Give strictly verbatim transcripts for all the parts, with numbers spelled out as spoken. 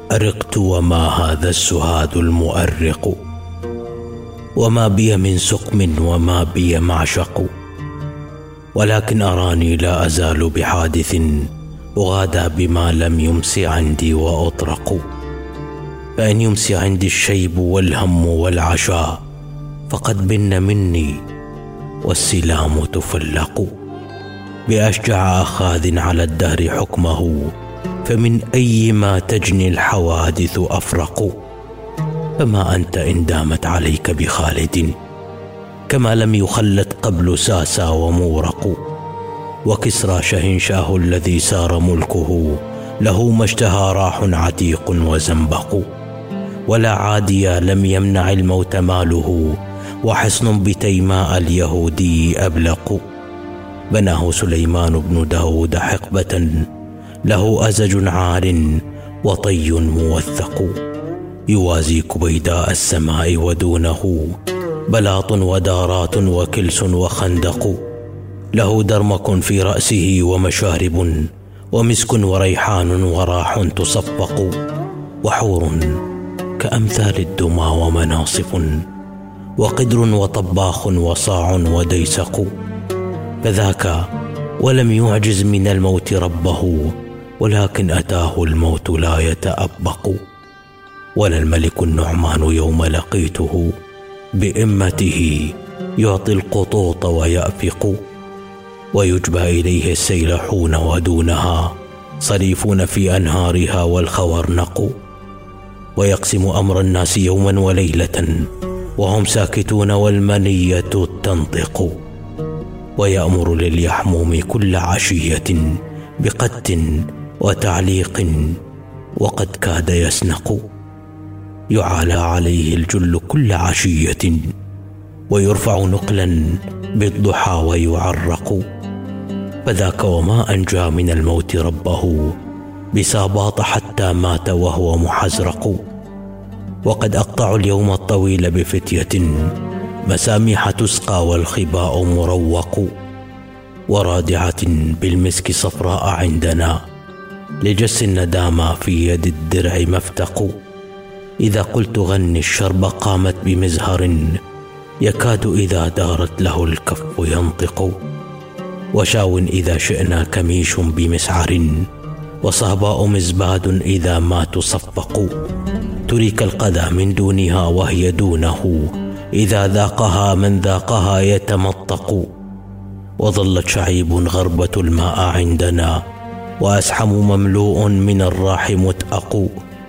أرقت وما هذا السهاد المؤرق، وما بي من سقم وما بي معشق، ولكن أراني لا أزال بحادث أغادى بما لم يمس عندي وأطرق. فإن يمس عندي الشيب والهم والعشاء فقد بن مني والسلام تفلق. بأشجع أخاذ على الدهر حكمه، فمن أي ما تجني الحوادث أفرق. فما أنت إن دامت عليك بخالد، كما لم يخلد قبل ساسا ومورق. وكسرى شهنشاه الذي سار ملكه، له ما اشتهى راح عتيق وزنبق. ولا عاديا لم يمنع الموت ماله، وحصن بتيماء اليهودي أبلق. بناه سليمان بن داود حقبة، له أزج عار وطي موثق. يوازي كبيداء السماء ودونه بلاط ودارات وكلس وخندق. له درمك في رأسه ومشارب، ومسك وريحان وراح تصفق. وحور كأمثال الدمى ومناصف، وقدر وطباخ وصاع وديسق. فذاك ولم يعجز من الموت ربه، ولكن أتاه الموت لا يتأبق. ولا الملك النعمان يوم لقيته، بإمته يعطي القطوط ويأفق. ويجبى إليه السيلحون ودونها، صريفون في أنهارها والخورنق. ويقسم أمر الناس يوما وليلة، وهم ساكتون والمنية تنطق. ويأمر لليحموم كل عشية بقت وتعليق، وقد كاد يسنق. يعالى عليه الجل كل عشية، ويرفع نقلا بالضحى ويعرق. فذاك وما أنجى من الموت ربه، بساباط حتى مات وهو محزرق. وقد أقطع اليوم الطويل بفتية، مساميح تسقى والخباء مروق. ورادعة بالمسك صفراء عندنا، لجس الندامى في يد الدرع مفتق. إذا قلت غني الشرب قامت بمزهر، يكاد إذا دارت له الكف ينطق. وشاو إذا شئنا كميش بمسعر، وصهباء مزباد إذا ما تصفق. تريك القذى من دونها وهي دونه، إذا ذاقها من ذاقها يتمطق. وظلت شعيب غربة الماء عندنا، وأسحم مملوء من الراح متأق.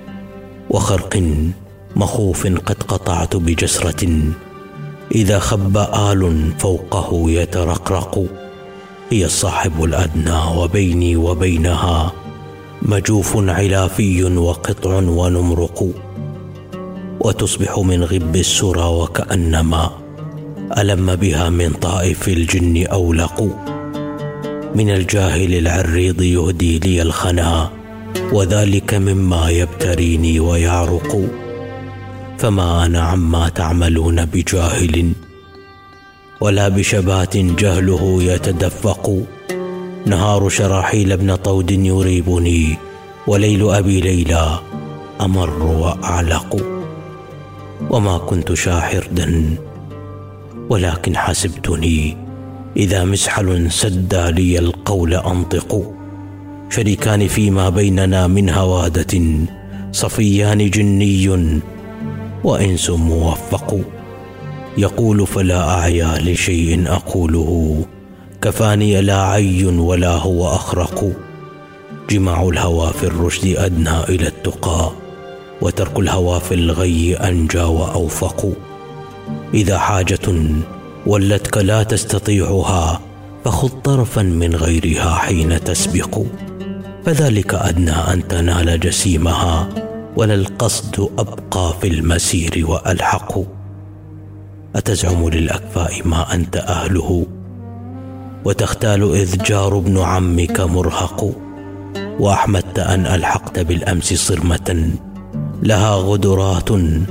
وخرق مخوف قد قطعت بجسرة، إذا خب آل فوقه يترقرق. هي الصاحب الأدنى وبيني وبينها، مجوف علافي وقطع ونمرق. وتصبح من غب السرى وكأنما ألم بها من طائف الجن أولق. من الجاهل العريض يهدي لي الخنا، وذلك مما يبتريني ويعرق. فما أنا عما تعملون بجاهل، ولا بشبات جهله يتدفق. نهار شراحيل ابن طود يريبني، وليل أبي ليلى أمر وأعلق. وما كنت شاحردا، ولكن حسبتني إذا مسحل سدى لي القول أنطق. شريكان فيما بيننا من هوادة، صفيان جني وإنس موفق. يقول فلا أعيا لشيء أقوله، كفاني لا عي ولا هو أخرق. جماع الهوى في الرشد أدنى إلى التقى، وترك الهوى في الغي أنجى وأوفق. إذا حاجة ولتك لا تستطيعها، فخذ طرفا من غيرها حين تسبق. فذلك أدنى أن تنال جسيمها، ولا القصد أبقى في المسير وألحق. أتزعم للأكفاء ما أنت أهله، وتختال إذ جار ابن عمك مرهق. وأحمدت أن ألحقت بالأمس صرمة، لها غدرات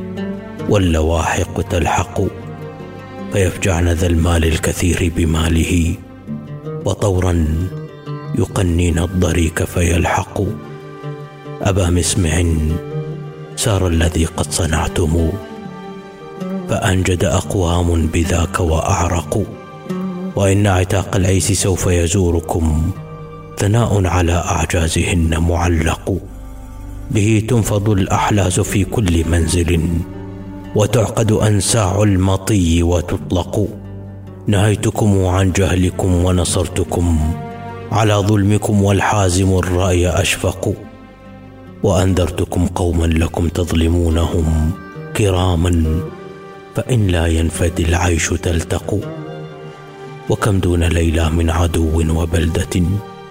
واللواحق تلحق. فيفجعن ذا المال الكثير بماله، وطورا يقنين الضريك فيلحق. أبا مسمع سار الذي قد صنعتم، فأنجد أقوام بذاك وأعرقوا. وإن عتاق العيس سوف يزوركم، ثناء على أعجازهن معلق. به تنفض الأحلاز في كل منزل، وتعقد أنساع المطي وتطلق. نهيتكم عن جهلكم ونصرتكم على ظلمكم، والحازم الرأي أشفق. وأنذرتكم قوما لكم تظلمونهم كراما، فإن لا ينفد العيش تلتقوا. وكم دون ليلى من عدو وبلدة،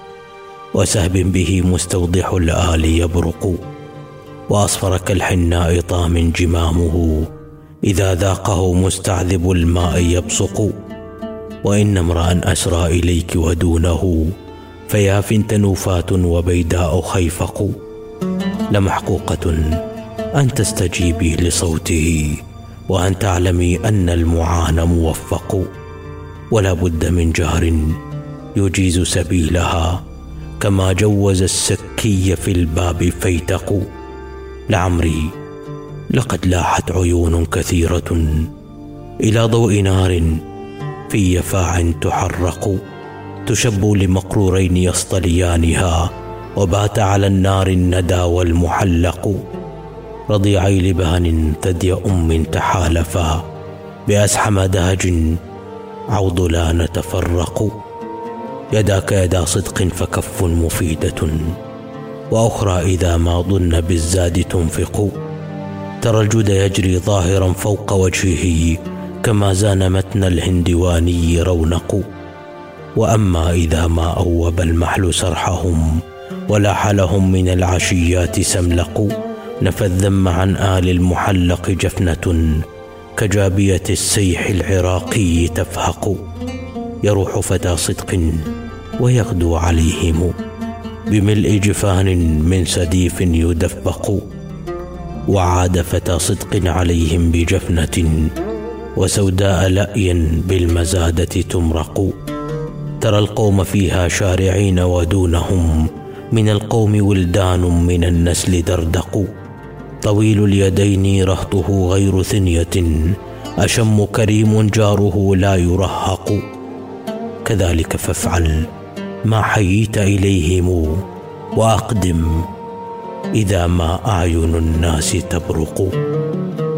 وسهب به مستوضح الآل يبرق. وأصفر كالحناء طام جمامه، إذا ذاقه مستعذب الماء يبصق. وإن امرأ أسرى إليك ودونه، فياف تنوفات وبيداء خيفق. لمحقوقة أن تستجيبي لصوته، وأن تعلمي أن المعان موفق. ولا بد من جار يجيز سبيلها، كما جوز السكي في الباب فيتق. لعمري لقد لاحت عيون كثيرة إلى ضوء نار في يفاع تحرق. تشب لمقرورين يصطليانها، وبات على النار الندى والمحلق. رضيعي لبان ثدي أم تحالفا، بأسحم داج عوضلان تفرق. يداك يدا صدق فكف مفيدة، وأخرى إذا ما ظن بالزاد تنفق. ترى الجود يجري ظاهرا فوق وجهه، كما زان متن الهندواني رونق. وأما إذا ما أوب المحل سرحهم، ولاح لهم من العشيات سملق. نفى الذم عن آل المحلق جفنة، كجابية السيح العراقي تفهق. يروح فتى صدق ويغدو عليهم، بملء جفان من سديف يدفق. وعاد فتى صدق عليهم بجفنة، وسوداء لأي بالمزادة تمرق. ترى القوم فيها شارعين، ودونهم من القوم ولدان من النسل دردق. طويل اليدين رهطه غير ثنية، أشم كريم جاره لا يرهق. كذلك فافعل ما حييت إليهم، وأقدم إذا ما أعين الناس تبرق.